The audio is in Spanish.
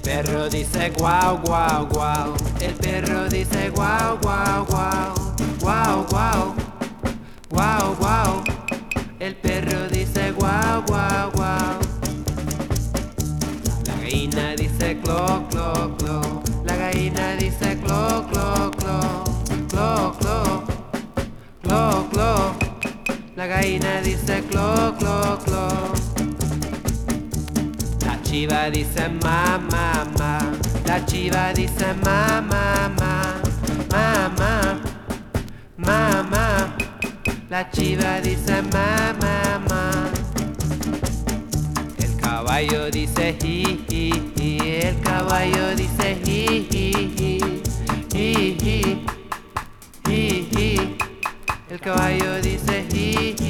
perro dice guau, guau, guau. El perro dice guau, guau, guau. Guau, guau. Guau, guau. El perro dice guau, guau, guau. La gallina dice clo, clo, clo. La gallina dice clo, clo, clo. Clo, clo. Clo, clo. La gallina dice clo, clo, clo. La chiva dice ma, ma, ma. La chiva dice ma, ma, ma. Ma, ma. Ma, ma. La chiva dice ma, ma, ma. El caballo dice hi, hi, hi. El caballo dice hi, hi, hi. Hi, hi. Hi, hi. El caballo dice hi, hi.